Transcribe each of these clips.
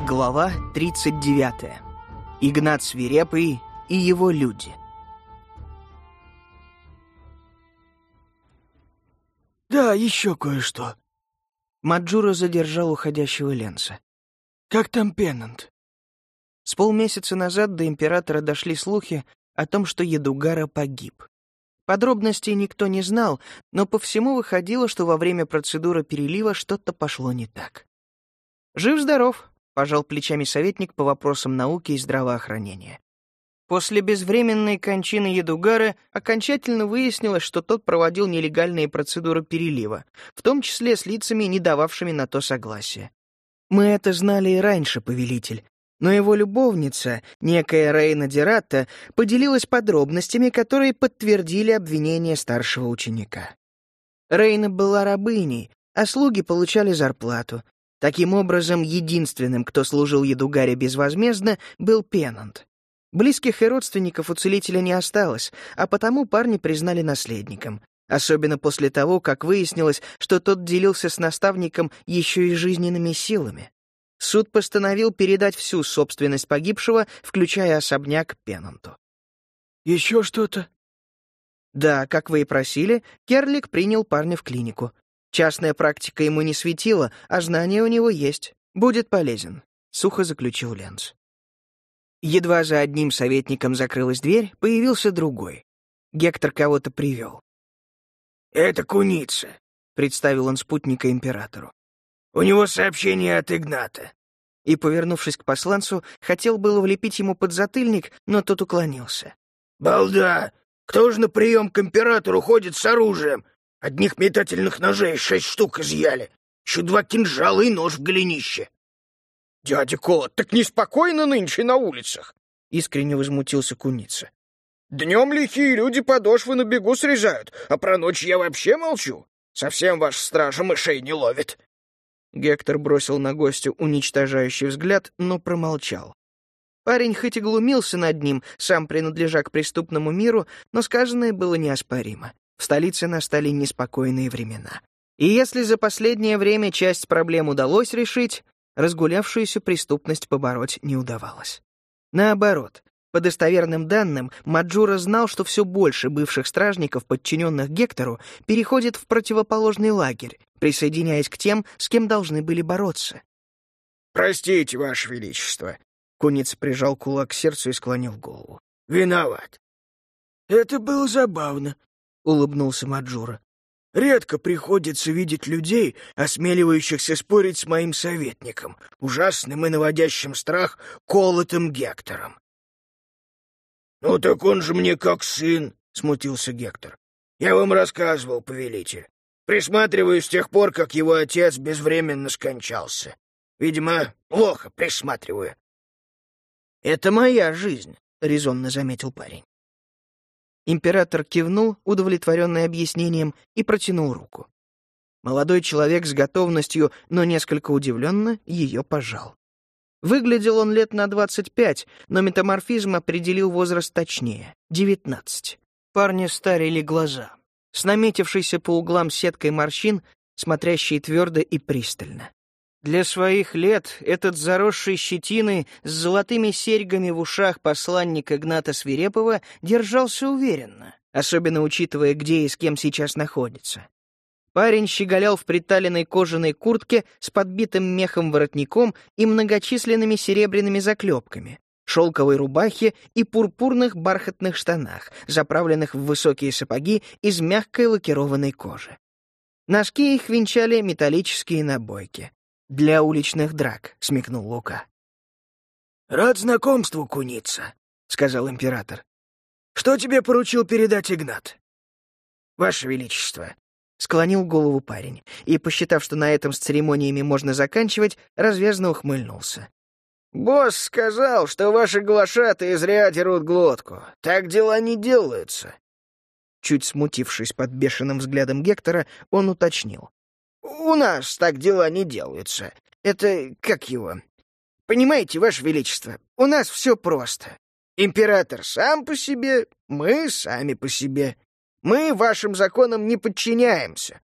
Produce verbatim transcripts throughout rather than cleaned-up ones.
Глава тридцать девятая. Игнат Свирепый и его люди. «Да, еще кое-что». Маджура задержал уходящего Ленса. «Как там Пеннант?» С полмесяца назад до императора дошли слухи о том, что Ядугара погиб. Подробностей никто не знал, но по всему выходило, что во время процедуры перелива что-то пошло не так. «Жив-здоров», — пожал плечами советник по вопросам науки и здравоохранения. После безвременной кончины Ядугара окончательно выяснилось, что тот проводил нелегальные процедуры перелива, в том числе с лицами, не дававшими на то согласия. Мы это знали и раньше, повелитель, но его любовница, некая Рейна Дератта, поделилась подробностями, которые подтвердили обвинение старшего ученика. Рейна была рабыней, а слуги получали зарплату. Таким образом, единственным, кто служил Ядугаре безвозмездно, был Пеннант. Близких и родственников у целителя не осталось, а потому парня признали наследником, особенно после того, как выяснилось, что тот делился с наставником еще и жизненными силами. Суд постановил передать всю собственность погибшего, включая особняк, Пеннанту. «Еще что-то?» Да, как вы и просили, Керлик принял парня в клинику. Частная практика ему не светила, а знания у него есть. Будет полезен», — сухо заключил Ленс. Едва за одним советником закрылась дверь, появился другой. Гектор кого-то привел. «Это Куница», — представил он спутника императору. «У него сообщение от Игната». И, повернувшись к посланцу, хотел было влепить ему подзатыльник, но тот уклонился. «Балда! Кто же на прием к императору ходит с оружием? Одних метательных ножей шесть штук изъяли. Еще два кинжала и нож в голенище». «Дядя Колот, так неспокойно нынче на улицах!» — искренне возмутился Куница. «Днем лихие люди подошвы на бегу срезают, а про ночь я вообще молчу. Совсем ваша стража мышей не ловит». Гектор бросил на гостя уничтожающий взгляд, но промолчал. Парень хоть и глумился над ним, сам принадлежа к преступному миру, но сказанное было неоспоримо. В столице настали неспокойные времена. И если за последнее время часть проблем удалось решить, разгулявшуюся преступность побороть не удавалось. Наоборот, по достоверным данным, Маджура знал, что все больше бывших стражников, подчиненных Гектору, переходит в противоположный лагерь, присоединяясь к тем, с кем должны были бороться. «Простите, Ваше Величество», — Куница прижал кулак к сердцу и склонил голову. «Виноват». «Это было забавно», — улыбнулся Маджура. «Редко приходится видеть людей, осмеливающихся спорить с моим советником, ужасным и наводящим страх колотым Гектором». «Ну так он же мне как сын», — смутился Гектор. «Я вам рассказывал, повелитель. Присматриваю с тех пор, как его отец безвременно скончался. Видимо, плохо присматриваю». «Это моя жизнь», — резонно заметил парень. Император кивнул, удовлетворенный объяснением, и протянул руку. Молодой человек с готовностью, но несколько удивленно, ее пожал. Выглядел он лет на двадцать пять, но метаморфизм определил возраст точнее — девятнадцать. Парня старили глаза, с наметившейся по углам сеткой морщин, смотрящие твердо и пристально. Для своих лет этот заросший щетиной с золотыми серьгами в ушах посланник Игната Свирепого держался уверенно, особенно учитывая, где и с кем сейчас находится. Парень щеголял в приталенной кожаной куртке с подбитым мехом воротником и многочисленными серебряными заклепками, шелковой рубахе и пурпурных бархатных штанах, заправленных в высокие сапоги из мягкой лакированной кожи. Носки их венчали металлические набойки. «Для уличных драк», — смекнул Лука. «Рад знакомству, Куница», — сказал император. «Что тебе поручил передать Игнат?» «Ваше Величество», — склонил голову парень, и, посчитав, что на этом с церемониями можно заканчивать, развязно ухмыльнулся. «Босс сказал, что ваши глашатые зря дерут глотку. Так дела не делаются». Чуть смутившись под бешеным взглядом Гектора, он уточнил. «У нас так дела не делаются. Это как его? Понимаете, Ваше Величество, у нас все просто. Император сам по себе, мы сами по себе. Мы вашим законам не подчиняемся.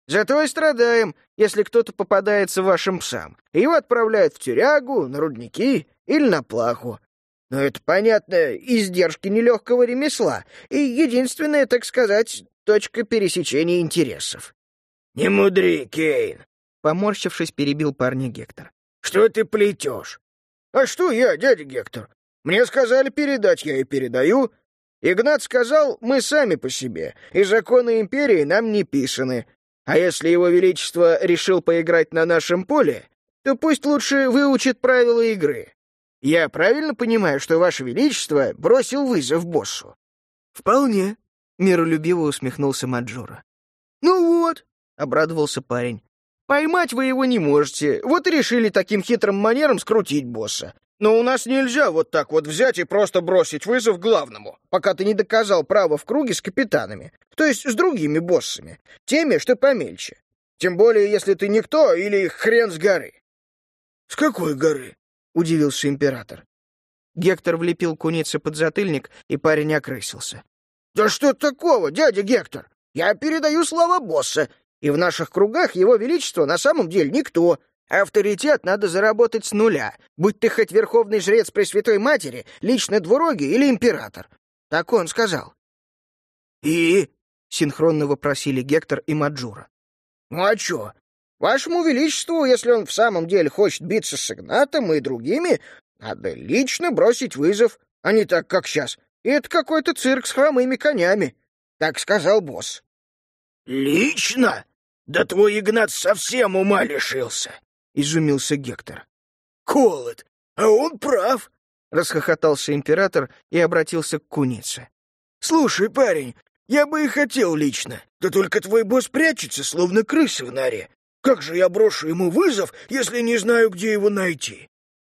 Зато и страдаем, если кто-то попадается вашим псам. Его отправляют в тюрягу, на рудники или на плаху. Но это, понятно, издержки нелегкого ремесла и единственная, так сказать, точка пересечения интересов. «Не мудри, Кейн!» — поморщившись, перебил парня Гектор. «Что ты плетешь?» «А что я, дядя Гектор? Мне сказали передать, я и передаю. Игнат сказал, мы сами по себе, и законы империи нам не писаны. А если его величество решил поиграть на нашем поле, то пусть лучше выучит правила игры. Я правильно понимаю, что ваше величество бросил вызов боссу?» «Вполне», — миролюбиво усмехнулся Маджура. «Ну вот», — обрадовался парень, — «поймать вы его не можете, вот и решили таким хитрым манером скрутить босса. Но у нас нельзя вот так вот взять и просто бросить вызов главному, пока ты не доказал право в круге с капитанами, то есть с другими боссами, теми, что помельче. Тем более, если ты никто или хрен с горы». «С какой горы?» — удивился император. Гектор влепил кунице под затыльник, и парень окрысился. «Да что такого, дядя Гектор? Я передаю слова босса, и в наших кругах его величество на самом деле никто. Авторитет надо заработать с нуля, будь ты хоть верховный жрец Пресвятой Матери, лично двурогий или император. Так он сказал». «И?» — синхронно вопросили Гектор и Маджура. «Ну а чё? Вашему величеству, если он в самом деле хочет биться с Игнатом и другими, надо лично бросить вызов, а не так, как сейчас. И это какой-то цирк с хромыми конями. Так сказал босс». «Лично? Да твой Игнат совсем ума лишился!» — изумился Гектор. «Колот, а он прав!» — расхохотался император и обратился к кунице. «Слушай, парень, я бы и хотел лично, да только твой босс прячется, словно крыса в норе. Как же я брошу ему вызов, если не знаю, где его найти?»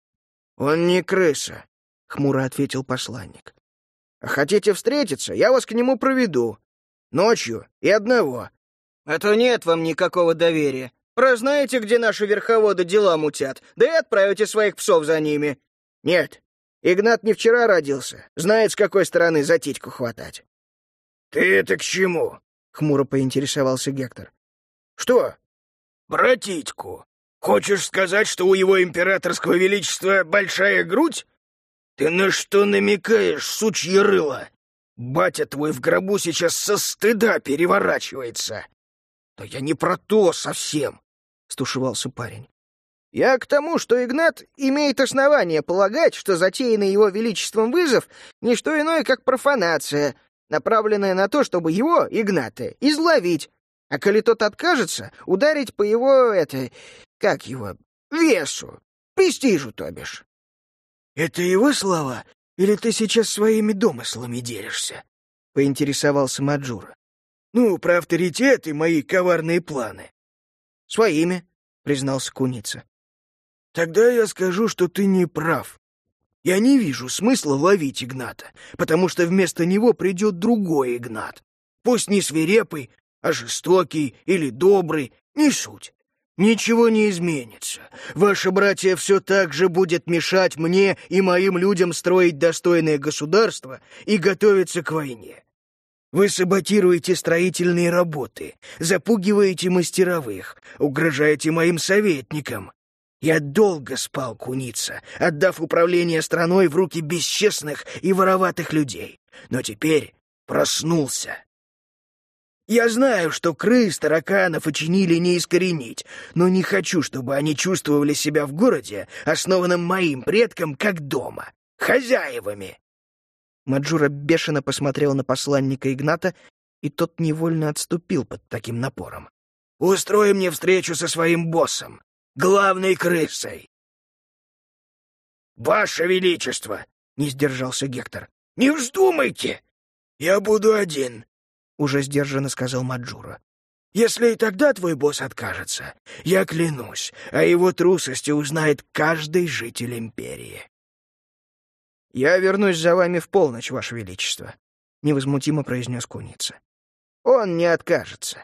«Он не крыса», — хмуро ответил посланник. «А хотите встретиться, я вас к нему проведу. Ночью и одного. А то нет вам никакого доверия. Прознаете, где наши верховоды дела мутят, да и отправите своих псов за ними. Нет, Игнат не вчера родился, знает, с какой стороны за титьку хватать». «Ты это к чему?» — хмуро поинтересовался Гектор. «Что?» «Про титьку. Хочешь сказать, что у его императорского величества большая грудь? Ты на что намекаешь, сучье рыло? Батя твой в гробу сейчас со стыда переворачивается». «Да я не про то совсем», — стушевался парень. «Я к тому, что Игнат имеет основание полагать, что затеянный его величеством вызов — не что иное, как профанация, направленная на то, чтобы его, Игната, изловить, а коли тот откажется, ударить по его, это, как его, весу, престижу, то бишь». «Это его слова, или ты сейчас своими домыслами делишься?» — поинтересовался Маджура. «Ну, про авторитет и мои коварные планы». «Своими», — признался куница. «Тогда я скажу, что ты не прав. Я не вижу смысла ловить Игната, потому что вместо него придет другой Игнат. Пусть не свирепый, а жестокий или добрый, не суть. Ничего не изменится. Ваше братья все так же будет мешать мне и моим людям строить достойное государство и готовиться к войне. Вы саботируете строительные работы, запугиваете мастеровых, угрожаете моим советникам. Я долго спал, куница, отдав управление страной в руки бесчестных и вороватых людей, но теперь проснулся. Я знаю, что крыс, тараканов и чинили не искоренить, но не хочу, чтобы они чувствовали себя в городе, основанном моим предкам, как дома, хозяевами». Маджура бешено посмотрел на посланника Игната, и тот невольно отступил под таким напором. «Устрой мне встречу со своим боссом, главной крысой». «Ваше Величество!» — не сдержался Гектор. «Не вздумайте! Я буду один», — уже сдержанно сказал Маджура. «Если и тогда твой босс откажется, я клянусь, о его трусости узнает каждый житель империи». «Я вернусь за вами в полночь, Ваше Величество», — невозмутимо произнес куница. «Он не откажется».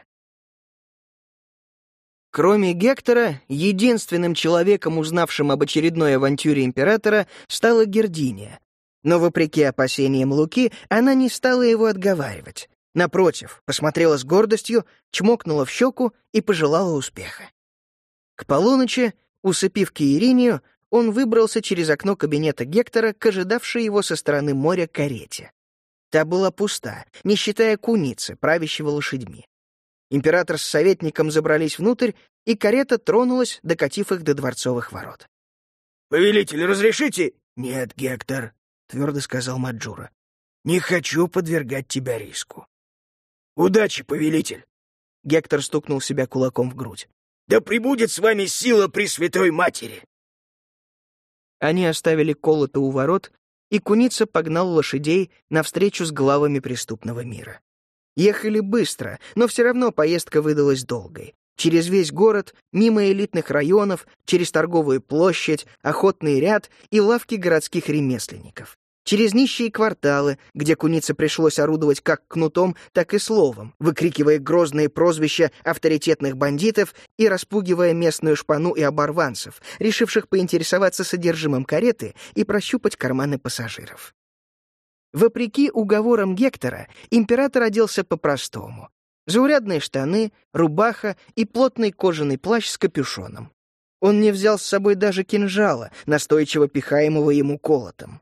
Кроме Гектора, единственным человеком, узнавшим об очередной авантюре императора, стала Гердиния. Но, вопреки опасениям Луки, она не стала его отговаривать. Напротив, посмотрела с гордостью, чмокнула в щеку и пожелала успеха. К полуночи, усыпив Киеринию, он выбрался через окно кабинета Гектора к ожидавшей его со стороны моря карете. Та была пуста, не считая куницы, правящего лошадьми. Император с советником забрались внутрь, и карета тронулась, докатив их до дворцовых ворот. «Повелитель, разрешите?» «Нет, Гектор», — твердо сказал Маджура. «Не хочу подвергать тебя риску». «Удачи, повелитель!» Гектор стукнул себя кулаком в грудь. «Да пребудет с вами сила Пресвятой Матери!» Они оставили колото у ворот, и куница погнал лошадей навстречу с главами преступного мира. Ехали быстро, но все равно поездка выдалась долгой. Через весь город, мимо элитных районов, через торговую площадь, охотный ряд и лавки городских ремесленников. Через нищие кварталы, где кунице пришлось орудовать как кнутом, так и словом, выкрикивая грозные прозвища авторитетных бандитов и распугивая местную шпану и оборванцев, решивших поинтересоваться содержимым кареты и прощупать карманы пассажиров. Вопреки уговорам Гектора, император оделся по-простому. Заурядные штаны, рубаха и плотный кожаный плащ с капюшоном. Он не взял с собой даже кинжала, настойчиво пихаемого ему колотом.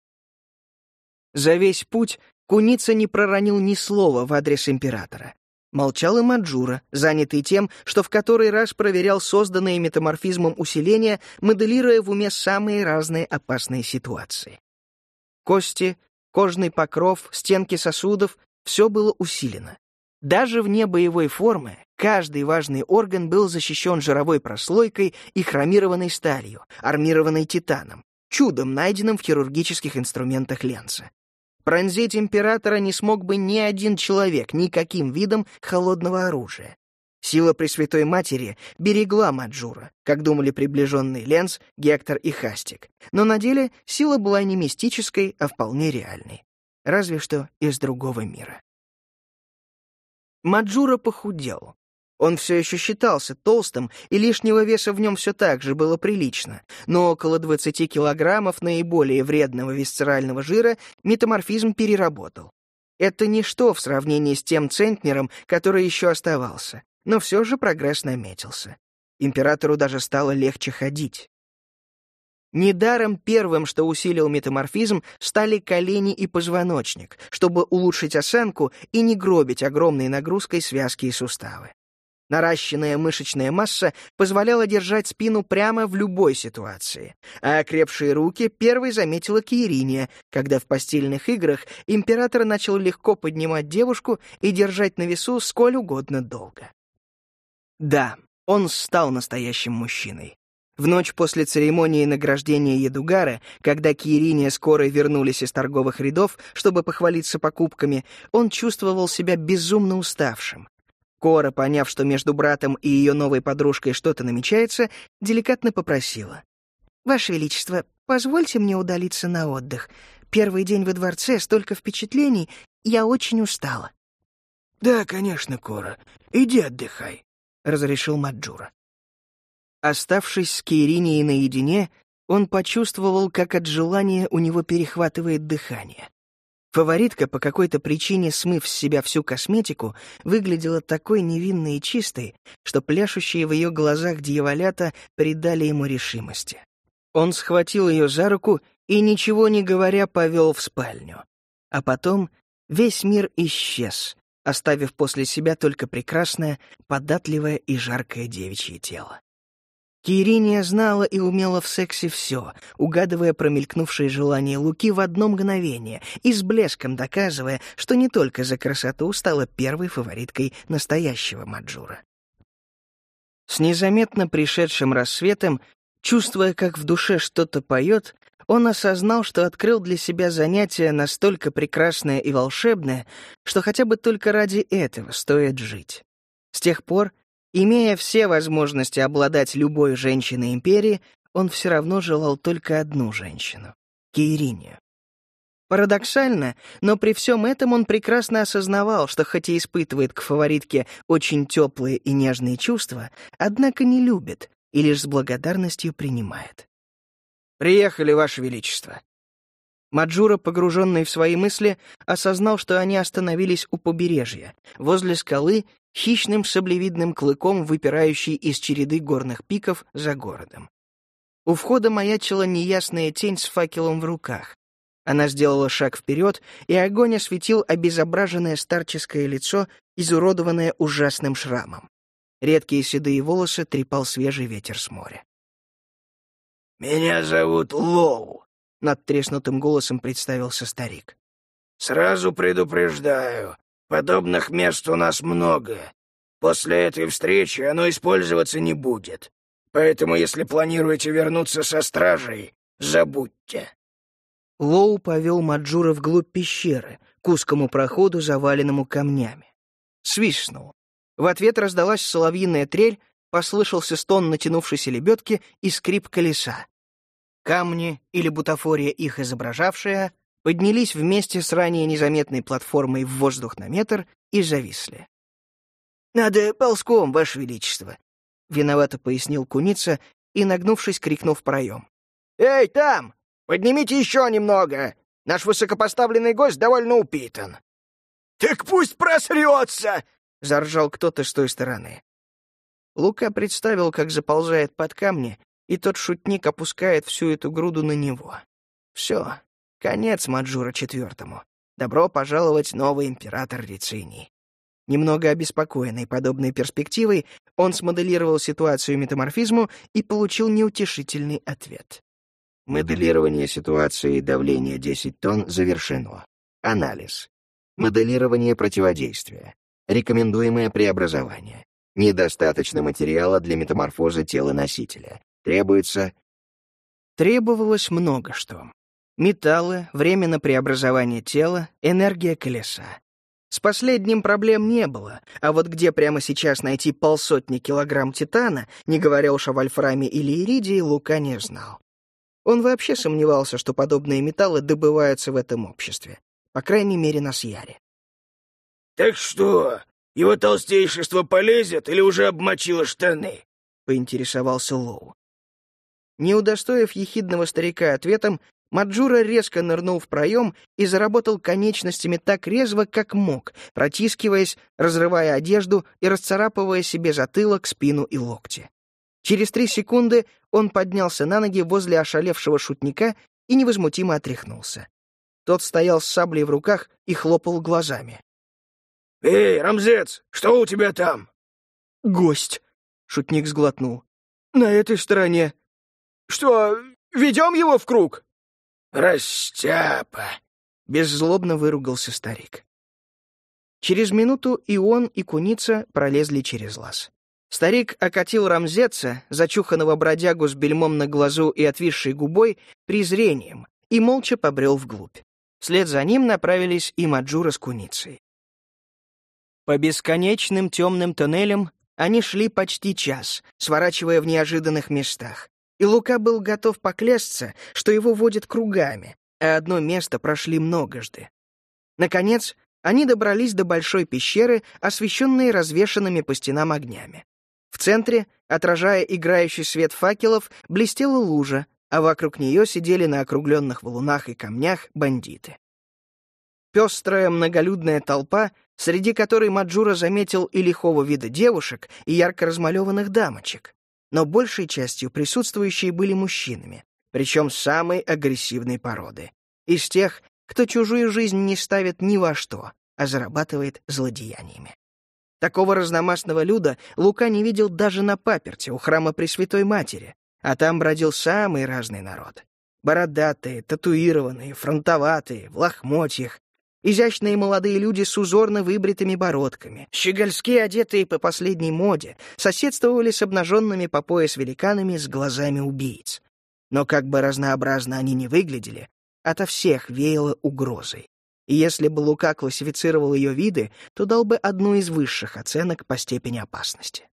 За весь путь куница не проронил ни слова в адрес императора. Молчал и Маджура, занятый тем, что в который раз проверял созданные метаморфизмом усиления, моделируя в уме самые разные опасные ситуации. Кости, кожный покров, стенки сосудов — все было усилено. Даже вне боевой формы каждый важный орган был защищен жировой прослойкой и хромированной сталью, армированной титаном, чудом, найденным в хирургических инструментах Ленца. Пронзить императора не смог бы ни один человек никаким видом холодного оружия. Сила Пресвятой Матери берегла Маджура, как думали приближенные Ленц, Гектор и Хастик. Но на деле сила была не мистической, а вполне реальной. Разве что из другого мира. Маджура похудел. Он все еще считался толстым, и лишнего веса в нем все так же было прилично, но около двадцати килограммов наиболее вредного висцерального жира метаморфизм переработал. Это ничто в сравнении с тем центнером, который еще оставался, но все же прогресс наметился. Императору даже стало легче ходить. Недаром первым, что усилил метаморфизм, стали колени и позвоночник, чтобы улучшить осанку и не гробить огромной нагрузкой связки и суставы. Наращенная мышечная масса позволяла держать спину прямо в любой ситуации, а окрепшие руки первой заметила Киериния, когда в постельных играх император начал легко поднимать девушку и держать на весу сколь угодно долго. Да, он стал настоящим мужчиной. В ночь после церемонии награждения Едугара, когда Киериния скоро вернулись из торговых рядов, чтобы похвалиться покупками, он чувствовал себя безумно уставшим. Кора, поняв, что между братом и ее новой подружкой что-то намечается, деликатно попросила: «Ваше Величество, позвольте мне удалиться на отдых. Первый день во дворце, столько впечатлений, я очень устала». «Да, конечно, Кора, иди отдыхай», — разрешил Маджура. Оставшись с Киеринией наедине, он почувствовал, как от желания у него перехватывает дыхание. Фаворитка, по какой-то причине смыв с себя всю косметику, выглядела такой невинной и чистой, что пляшущие в ее глазах дьяволята придали ему решимости. Он схватил ее за руку и, ничего не говоря, повел в спальню. А потом весь мир исчез, оставив после себя только прекрасное, податливое и жаркое девичье тело. Киериния знала и умела в сексе все, угадывая промелькнувшие желания Луки в одно мгновение и с блеском доказывая, что не только за красоту стала первой фавориткой настоящего Маджура. С незаметно пришедшим рассветом, чувствуя, как в душе что-то поет, он осознал, что открыл для себя занятие настолько прекрасное и волшебное, что хотя бы только ради этого стоит жить. С тех пор, имея все возможности обладать любой женщиной империи, он все равно желал только одну женщину — Киеринию. Парадоксально, но при всем этом он прекрасно осознавал, что хоть и испытывает к фаворитке очень теплые и нежные чувства, однако не любит и лишь с благодарностью принимает. «Приехали, Ваше Величество». Маджура, погруженный в свои мысли, осознал, что они остановились у побережья, возле скалы, хищным саблевидным клыком, выпирающей из череды горных пиков за городом. У входа маячила неясная тень с факелом в руках. Она сделала шаг вперед, и огонь осветил обезображенное старческое лицо, изуродованное ужасным шрамом. Редкие седые волосы трепал свежий ветер с моря. «Меня зовут Лоу», — надтреснутым голосом представился старик. «Сразу предупреждаю, подобных мест у нас много. После этой встречи оно использоваться не будет. Поэтому, если планируете вернуться со стражей, забудьте». Лоу повел Маджура вглубь пещеры, к узкому проходу, заваленному камнями. Свистнул. В ответ раздалась соловьиная трель, послышался стон натянувшейся лебедки и скрип колеса. Камни, или бутафория их изображавшая, поднялись вместе с ранее незаметной платформой в воздух на метр и зависли. «Надо ползком, Ваше Величество», — виновато пояснил куница и, нагнувшись, крикнул в проем. «Эй, там! Поднимите еще немного! Наш высокопоставленный гость довольно упитан». «Так пусть просрется!» — заржал кто-то с той стороны. Лука представил, как заползает под камни, и тот шутник опускает всю эту груду на него. Все, конец Маджура четвертому. Добро пожаловать, новый император Рициний. Немного обеспокоенный подобной перспективой, он смоделировал ситуацию метаморфизму и получил неутешительный ответ. Моделирование ситуации давления десять тонн завершено. Анализ. Моделирование противодействия. Рекомендуемое преобразование. Недостаточно материала для метаморфозы тела носителя. Требуется... Требовалось много что. Металлы, время на преобразование тела, энергия колеса. С последним проблем не было, а вот где прямо сейчас найти полсотни килограмм титана, не говоря уж о вольфраме или иридии, Лука не знал. Он вообще сомневался, что подобные металлы добываются в этом обществе. По крайней мере, на Сьяре. «Так что, его толстейшество полезет или уже обмочило штаны?» — поинтересовался Лоу. Не удостоив ехидного старика ответом, Маджура резко нырнул в проем и заработал конечностями так резво, как мог, протискиваясь, разрывая одежду и расцарапывая себе затылок, спину и локти. Через три секунды он поднялся на ноги возле ошалевшего шутника и невозмутимо отряхнулся. Тот стоял с саблей в руках и хлопал глазами. «Эй, Рамзец, что у тебя там?» «Гость», — шутник сглотнул. «На этой стороне. Что, ведем его в круг?» «Растяпа!» — беззлобно выругался старик. Через минуту и он, и куница пролезли через лаз. Старик окатил Рамзеца, зачуханного бродягу с бельмом на глазу и отвисшей губой, презрением и молча побрел вглубь. Вслед за ним направились и Маджура с куницей. По бесконечным темным тоннелям они шли почти час, сворачивая в неожиданных местах. И Лука был готов поклясться, что его водят кругами, а одно место прошли многожды. Наконец, они добрались до большой пещеры, освещенной развешанными по стенам огнями. В центре, отражая играющий свет факелов, блестела лужа, а вокруг нее сидели на округленных валунах и камнях бандиты. Пестрая многолюдная толпа, среди которой Маджура заметил и лихого вида девушек, и ярко размалеванных дамочек. Но большей частью присутствующие были мужчинами, причем самой агрессивной породы. Из тех, кто чужую жизнь не ставит ни во что, а зарабатывает злодеяниями. Такого разномастного люда Лука не видел даже на паперти у храма Пресвятой Матери, а там бродил самый разный народ. Бородатые, татуированные, фронтоватые, в лохмотьях, изящные молодые люди с узорно выбритыми бородками, щегольски одетые по последней моде, соседствовали с обнаженными по пояс великанами с глазами убийц. Но как бы разнообразно они ни выглядели, ото всех веяло угрозой. И если бы Лука классифицировал ее виды, то дал бы одну из высших оценок по степени опасности.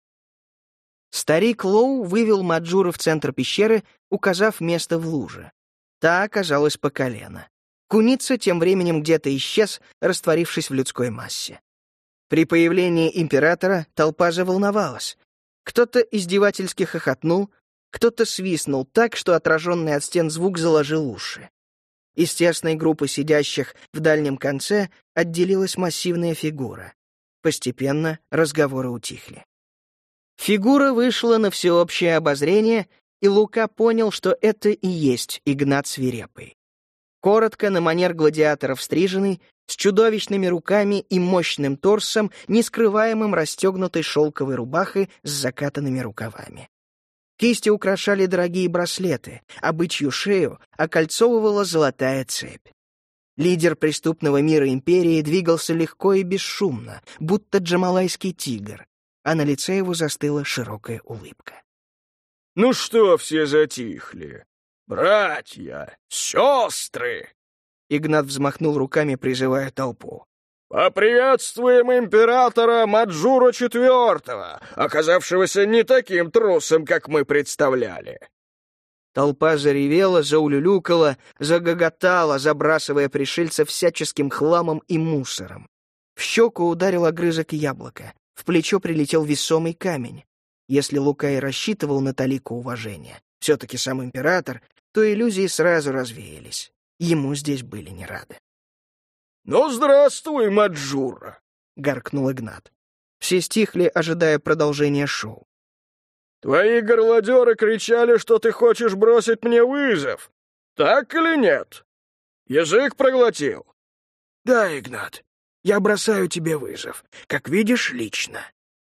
Старик Лоу вывел Маджура в центр пещеры, указав место в луже. Та оказалась по колено. Куница тем временем где-то исчез, растворившись в людской массе. При появлении императора толпа заволновалась. Кто-то издевательски хохотнул, кто-то свистнул так, что отраженный от стен звук заложил уши. Из тесной группы сидящих в дальнем конце отделилась массивная фигура. Постепенно разговоры утихли. Фигура вышла на всеобщее обозрение, и Лука понял, что это и есть Игнат Свирепый. Коротко, на манер гладиаторов стриженный, с чудовищными руками и мощным торсом, не скрываемым расстегнутой шелковой рубахой с закатанными рукавами. Кисти украшали дорогие браслеты, а бычью шею окольцовывала золотая цепь. Лидер преступного мира империи двигался легко и бесшумно, будто джамалайский тигр, а на лице его застыла широкая улыбка. «Ну что все затихли? Братья, сестры!» Игнат взмахнул руками, призывая толпу. «Поприветствуем императора Маджура четвёртого, оказавшегося не таким трусом, как мы представляли!» Толпа заревела, заулюлюкала, загоготала, забрасывая пришельца всяческим хламом и мусором. В щеку ударил огрызок яблока, в плечо прилетел весомый камень. Если Лука и рассчитывал на талику уважения, все-таки сам император, то иллюзии сразу развеялись. Ему здесь были не рады. «Ну, здравствуй, Маджура!» — гаркнул Игнат. Все стихли, ожидая продолжения шоу. «Твои горлодеры кричали, что ты хочешь бросить мне вызов. Так или нет? Язык проглотил?» «Да, Игнат, я бросаю тебе вызов, как видишь, лично».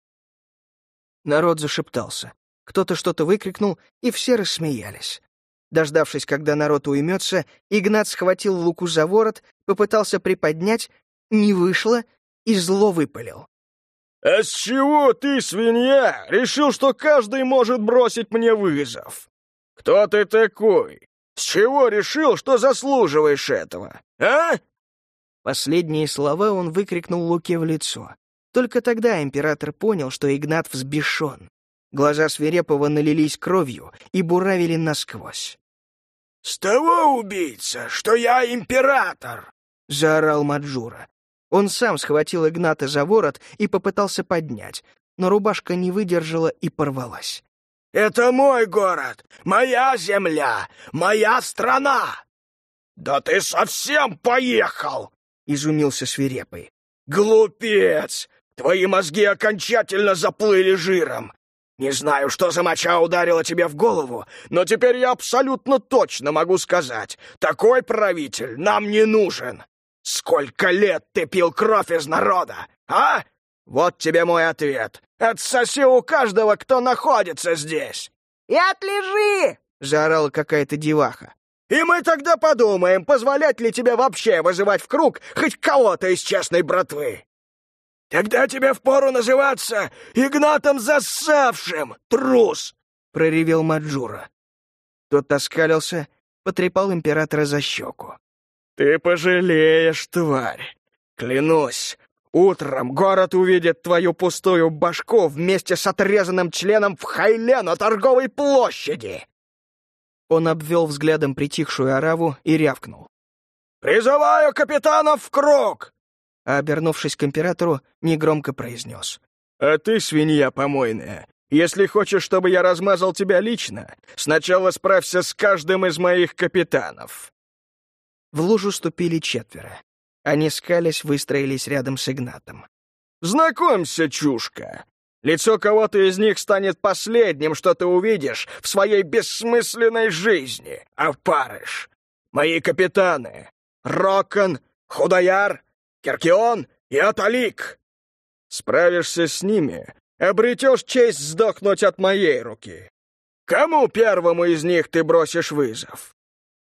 Народ зашептался. Кто-то что-то выкрикнул, и все рассмеялись. Дождавшись, когда народ уймется, Игнат схватил Луку за ворот, попытался приподнять, не вышло и зло выпалил. «А с чего ты, свинья, решил, что каждый может бросить мне вызов? Кто ты такой? С чего решил, что заслуживаешь этого, а?» Последние слова он выкрикнул Луке в лицо. Только тогда император понял, что Игнат взбешен. Глаза Свирепого налились кровью и буравили насквозь. «С того, убийца, что я император!» — заорал Маджура. Он сам схватил Игната за ворот и попытался поднять, но рубашка не выдержала и порвалась. «Это мой город, моя земля, моя страна!» «Да ты совсем поехал!» — изумился Свирепый. «Глупец! Твои мозги окончательно заплыли жиром. Не знаю, что за моча ударила тебе в голову, но теперь я абсолютно точно могу сказать, такой правитель нам не нужен. Сколько лет ты пил кровь из народа, а? Вот тебе мой ответ. Отсоси у каждого, кто находится здесь». «И отлежи!» — заорала какая-то деваха. «И мы тогда подумаем, позволять ли тебе вообще вызывать в круг хоть кого-то из честной братвы. Тогда тебе впору называться Игнатом Зассавшим, трус!» — проревел Маджура. Тот оскалился, потрепал императора за щеку. «Ты пожалеешь, тварь! Клянусь, утром город увидит твою пустую башку вместе с отрезанным членом в хайле на торговой площади!» Он обвел взглядом притихшую ораву и рявкнул. «Призываю капитанов в круг!» А, обернувшись к императору, негромко произнес. «А ты, свинья помойная, если хочешь, чтобы я размазал тебя лично, сначала справься с каждым из моих капитанов». В лужу ступили четверо. Они, скалясь, выстроились рядом с Игнатом. «Знакомься, чушка! Лицо кого-то из них станет последним, что ты увидишь в своей бессмысленной жизни, опарыш! Мои капитаны — Рокон, Худаяр, Киркион и Аталик. Справишься с ними, обретешь честь сдохнуть от моей руки. Кому первому из них ты бросишь вызов?»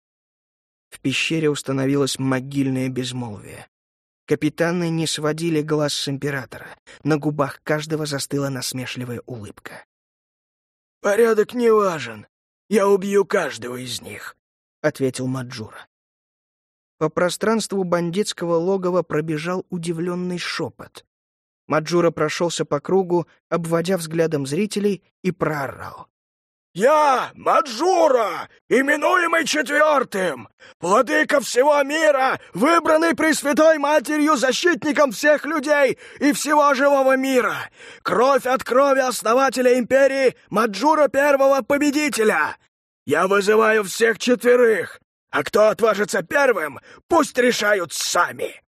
В пещере установилось могильное безмолвие. Капитаны не сводили глаз с императора. На губах каждого застыла насмешливая улыбка. «Порядок не важен. Я убью каждого из них», — ответил Маджура. По пространству бандитского логова пробежал удивленный шепот. Маджура прошелся по кругу, обводя взглядом зрителей, и проорал. «Я, Маджура, именуемый четвертым, владыка всего мира, выбранный Пресвятой Матерью защитником всех людей и всего живого мира, кровь от крови основателя империи Маджура Первого Победителя. Я вызываю всех четверых. А кто отважится первым, пусть решают сами!»